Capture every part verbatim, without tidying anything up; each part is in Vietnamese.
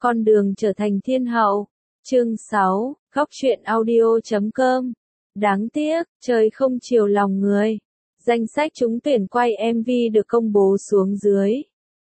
Con đường trở thành thiên hậu. Chương sáu, góc truyện audio chấm com. Đáng tiếc, trời không chiều lòng người. Danh sách trúng tuyển quay em vê được công bố xuống dưới.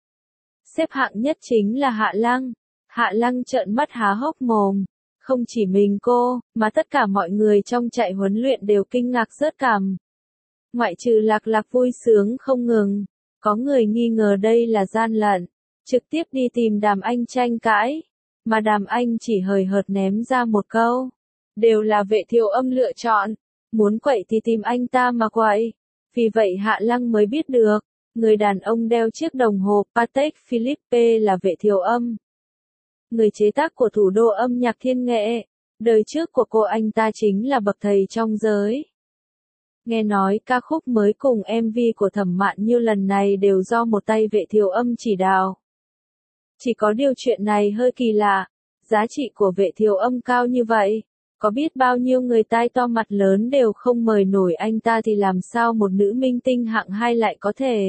Xếp hạng nhất chính là Hạ Lăng. Hạ Lăng trợn mắt há hốc mồm. Không chỉ mình cô, mà tất cả mọi người trong trại huấn luyện đều kinh ngạc rớt cằm. Ngoại trừ Lạc Lạc vui sướng không ngừng, có người nghi ngờ đây là gian lận, trực tiếp đi tìm Đàm Anh tranh cãi, mà Đàm Anh chỉ hời hợt ném ra một câu. Đều là Vệ Thiều Âm lựa chọn, muốn quậy thì tìm anh ta mà quậy. Vì vậy Hạ Lăng mới biết được, người đàn ông đeo chiếc đồng hồ Patek Philippe là Vệ Thiều Âm. Người chế tác của thủ đô âm nhạc thiên nghệ, đời trước của cô anh ta chính là bậc thầy trong giới. Nghe nói ca khúc mới cùng em vê của Thẩm Mạn Nhiêu lần này đều do một tay Vệ Thiều Âm chỉ đạo. Chỉ có điều chuyện này hơi kỳ lạ, giá trị của Vệ Thiều Âm cao như vậy, có biết bao nhiêu người tai to mặt lớn đều không mời nổi anh ta thì làm sao một nữ minh tinh hạng hai lại có thể.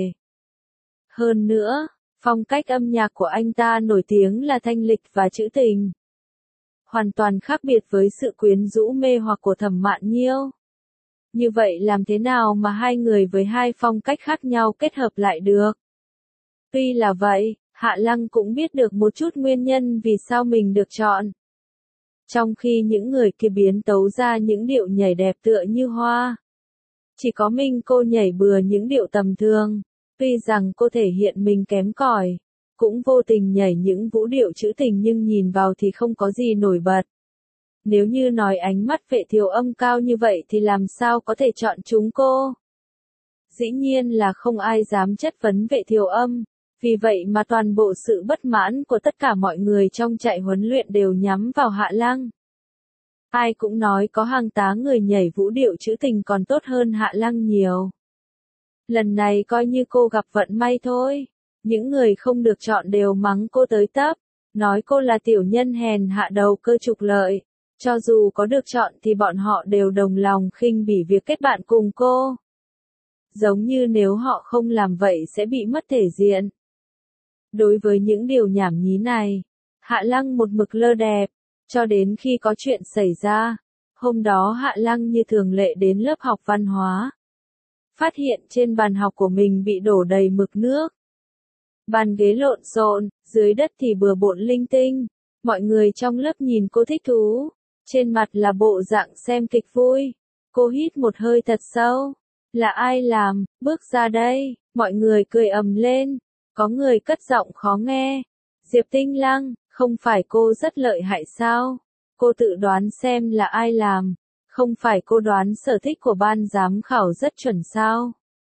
Hơn nữa, phong cách âm nhạc của anh ta nổi tiếng là thanh lịch và trữ tình. Hoàn toàn khác biệt với sự quyến rũ mê hoặc của Thẩm Mạn Nhiêu. Như vậy làm thế nào mà hai người với hai phong cách khác nhau kết hợp lại được? Tuy là vậy, Hạ Lăng cũng biết được một chút nguyên nhân vì sao mình được chọn. Trong khi những người kia biến tấu ra những điệu nhảy đẹp tựa như hoa, chỉ có mình cô nhảy bừa những điệu tầm thường. Tuy rằng cô thể hiện mình kém cỏi, cũng vô tình nhảy những vũ điệu trữ tình nhưng nhìn vào thì không có gì nổi bật. Nếu như nói ánh mắt Vệ Thiều Âm cao như vậy thì làm sao có thể chọn chúng cô? Dĩ nhiên là không ai dám chất vấn Vệ Thiều Âm, vì vậy mà toàn bộ sự bất mãn của tất cả mọi người trong trại huấn luyện đều nhắm vào Hạ Lăng. Ai cũng nói có hàng tá người nhảy vũ điệu trữ tình còn tốt hơn Hạ Lăng nhiều. Lần này coi như cô gặp vận may thôi. Những người không được chọn đều mắng cô tới tấp, nói cô là tiểu nhân hèn hạ đầu cơ trục lợi. Cho dù có được chọn thì bọn họ đều đồng lòng khinh bỉ việc kết bạn cùng cô. Giống như nếu họ không làm vậy sẽ bị mất thể diện. Đối với những điều nhảm nhí này, Hạ Lăng một mực lơ đẹp, cho đến khi có chuyện xảy ra. Hôm đó Hạ Lăng như thường lệ đến lớp học văn hóa. Phát hiện trên bàn học của mình bị đổ đầy mực nước. Bàn ghế lộn xộn, dưới đất thì bừa bộn linh tinh. Mọi người trong lớp nhìn cô thích thú, trên mặt là bộ dạng xem kịch vui. Cô hít một hơi thật sâu. Là ai làm, bước ra đây, mọi người cười ầm lên. Có người cất giọng khó nghe. Diệp Tinh Lăng, không phải cô rất lợi hại sao? Cô tự đoán xem là ai làm. Không phải cô đoán sở thích của ban giám khảo rất chuẩn sao?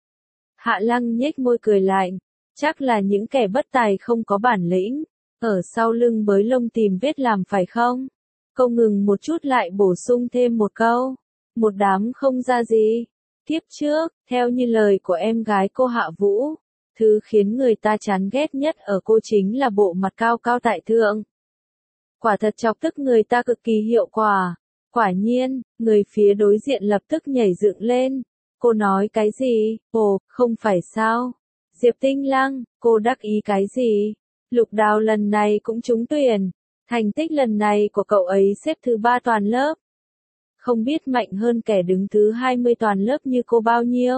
Hạ Lăng nhếch môi cười lạnh, chắc là những kẻ bất tài không có bản lĩnh, ở sau lưng bới lông tìm vết làm phải không? Cô ngừng một chút lại bổ sung thêm một câu, một đám không ra gì. Tiếp trước, theo như lời của em gái cô Hạ Vũ, thứ khiến người ta chán ghét nhất ở cô chính là bộ mặt cao cao tại thượng. Quả thật chọc tức người ta cực kỳ hiệu quả. Quả nhiên, người phía đối diện lập tức nhảy dựng lên. Cô nói cái gì? Ồ, không phải sao? Diệp Tinh Lăng, cô đắc ý cái gì? Lục Đào lần này cũng trúng tuyển. Thành tích lần này của cậu ấy xếp thứ ba toàn lớp. Không biết mạnh hơn kẻ đứng thứ hai mươi toàn lớp như cô bao nhiêu?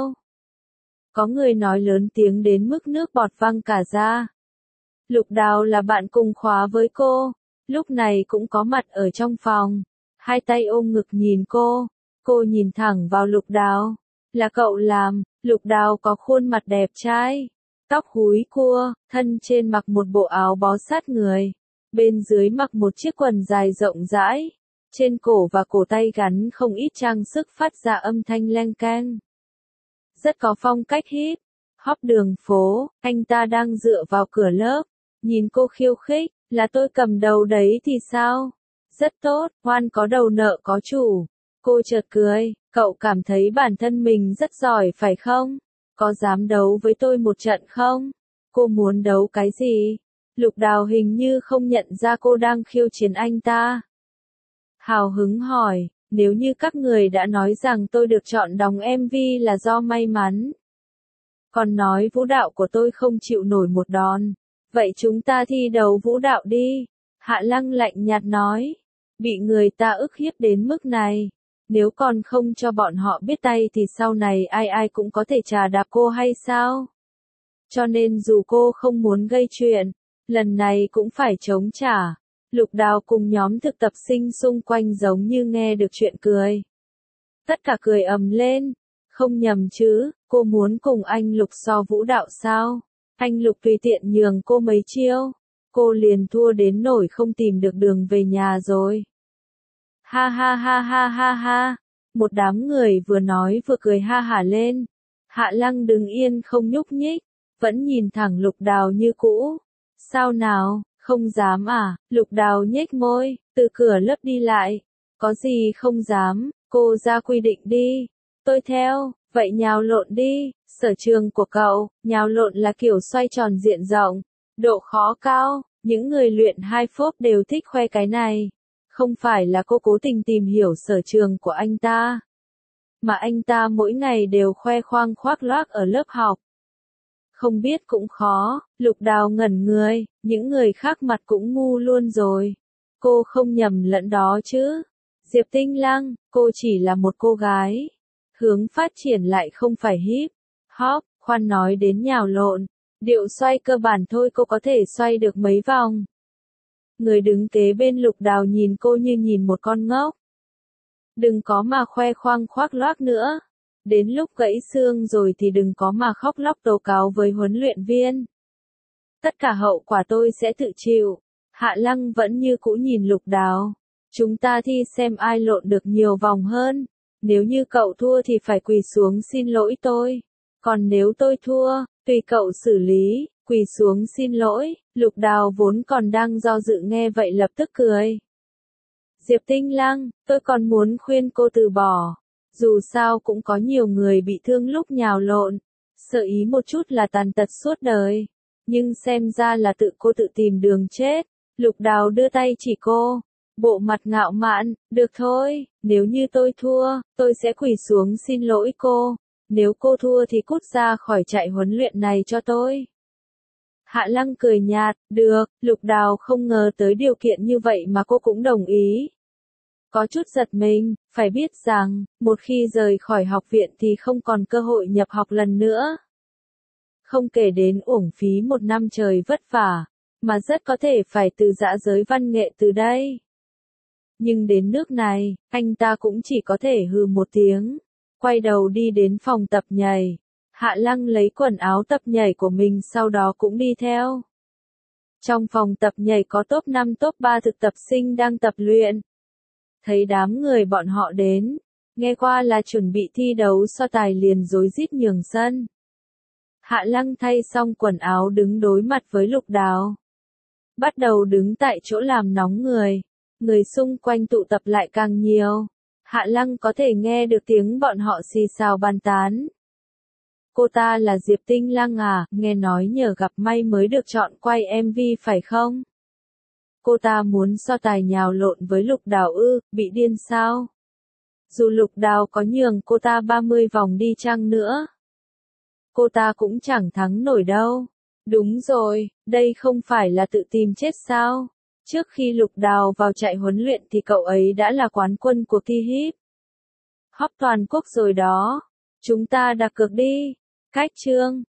Có người nói lớn tiếng đến mức nước bọt văng cả ra. Lục Đào là bạn cùng khóa với cô, lúc này cũng có mặt ở trong phòng. Hai tay ôm ngực nhìn cô, cô nhìn thẳng vào Lục Đào. Là cậu làm. Lục Đào có khuôn mặt đẹp trai, tóc húi cua, thân trên mặc một bộ áo bó sát người, bên dưới mặc một chiếc quần dài rộng rãi, trên cổ và cổ tay gắn không ít trang sức phát ra âm thanh leng keng. Rất có phong cách hip hop đường phố. Anh ta đang dựa vào cửa lớp, nhìn cô khiêu khích, là tôi cầm đầu đấy thì sao? Rất tốt, ngoan có đầu nợ có chủ. Cô chợt cười, cậu cảm thấy bản thân mình rất giỏi phải không? Có dám đấu với tôi một trận không? Cô muốn đấu cái gì? Lục Đào hình như không nhận ra cô đang khiêu chiến anh ta. Hào hứng hỏi, nếu như các người đã nói rằng tôi được chọn đóng em vê là do may mắn. Còn nói vũ đạo của tôi không chịu nổi một đòn. Vậy chúng ta thi đấu vũ đạo đi. Hạ Lăng lạnh nhạt nói. Bị người ta ức hiếp đến mức này. Nếu còn không cho bọn họ biết tay thì sau này ai ai cũng có thể trà đạp cô hay sao? Cho nên dù cô không muốn gây chuyện, lần này cũng phải chống trả. Lục Đào cùng nhóm thực tập sinh xung quanh giống như nghe được chuyện cười. Tất cả cười ầm lên. Không nhầm chứ, cô muốn cùng anh Lục so vũ đạo sao? Anh Lục tùy tiện nhường cô mấy chiêu. Cô liền thua đến nỗi không tìm được đường về nhà rồi. Ha ha ha ha ha ha. Một đám người vừa nói vừa cười ha hả lên. Hạ Lăng đứng yên không nhúc nhích, vẫn nhìn thẳng Lục Đào như cũ. Sao nào, không dám à? Lục Đào nhếch môi, từ cửa lớp đi lại. Có gì không dám, cô ra quy định đi. Tôi theo, vậy nhào lộn đi. Sở trường của cậu, nhào lộn là kiểu xoay tròn diện rộng, độ khó cao. Những người luyện hai phốp đều thích khoe cái này. Không phải là cô cố tình tìm hiểu sở trường của anh ta, mà anh ta mỗi ngày đều khoe khoang khoác lác ở lớp học. Không biết cũng khó. Lục Đào ngẩn người, những người khác mặt cũng ngu luôn rồi. Cô không nhầm lẫn đó chứ. Diệp Tinh Lăng, cô chỉ là một cô gái. Hướng phát triển lại không phải hip hop, khoan nói đến nhào lộn. Điệu xoay cơ bản thôi cô có thể xoay được mấy vòng. Người đứng kế bên Lục Đào nhìn cô như nhìn một con ngốc. Đừng có mà khoe khoang khoác lác nữa. Đến lúc gãy xương rồi thì đừng có mà khóc lóc tố cáo với huấn luyện viên. Tất cả hậu quả tôi sẽ tự chịu. Hạ Lăng vẫn như cũ nhìn Lục Đào. Chúng ta thi xem ai lộn được nhiều vòng hơn. Nếu như cậu thua thì phải quỳ xuống xin lỗi tôi. Còn nếu tôi thua, tùy cậu xử lý. Quỳ xuống xin lỗi. Lục Đào vốn còn đang do dự nghe vậy lập tức cười. Diệp Tinh Lăng, tôi còn muốn khuyên cô từ bỏ. Dù sao cũng có nhiều người bị thương lúc nhào lộn. Sợ ý một chút là tàn tật suốt đời. Nhưng xem ra là tự cô tự tìm đường chết. Lục Đào đưa tay chỉ cô. Bộ mặt ngạo mạn, được thôi, nếu như tôi thua, tôi sẽ quỳ xuống xin lỗi cô. Nếu cô thua thì cút ra khỏi trại huấn luyện này cho tôi. Hạ Lăng cười nhạt, được. Lục Đào không ngờ tới điều kiện như vậy mà cô cũng đồng ý. Có chút giật mình, phải biết rằng, một khi rời khỏi học viện thì không còn cơ hội nhập học lần nữa. Không kể đến uổng phí một năm trời vất vả, mà rất có thể phải từ giã giới văn nghệ từ đây. Nhưng đến nước này, anh ta cũng chỉ có thể hừ một tiếng, quay đầu đi đến phòng tập nhảy. Hạ Lăng lấy quần áo tập nhảy của mình sau đó cũng đi theo. Trong phòng tập nhảy có top năm top ba thực tập sinh đang tập luyện. Thấy đám người bọn họ đến, nghe qua là chuẩn bị thi đấu so tài liền rối rít nhường sân. Hạ Lăng thay xong quần áo đứng đối mặt với Lục Đào. Bắt đầu đứng tại chỗ làm nóng người. Người xung quanh tụ tập lại càng nhiều. Hạ Lăng có thể nghe được tiếng bọn họ xì xào bàn tán. Cô ta là Diệp Tinh Lăng à, nghe nói nhờ gặp may mới được chọn quay em vê phải không? Cô ta muốn so tài nhào lộn với Lục Đào ư, bị điên sao? Dù Lục Đào có nhường cô ta ba mươi vòng đi chăng nữa, cô ta cũng chẳng thắng nổi đâu. Đúng rồi, đây không phải là tự tìm chết sao? Trước khi Lục Đào vào trại huấn luyện thì cậu ấy đã là quán quân cuộc thi hip hop toàn quốc rồi đó. Chúng ta đặt cược đi. Cách chương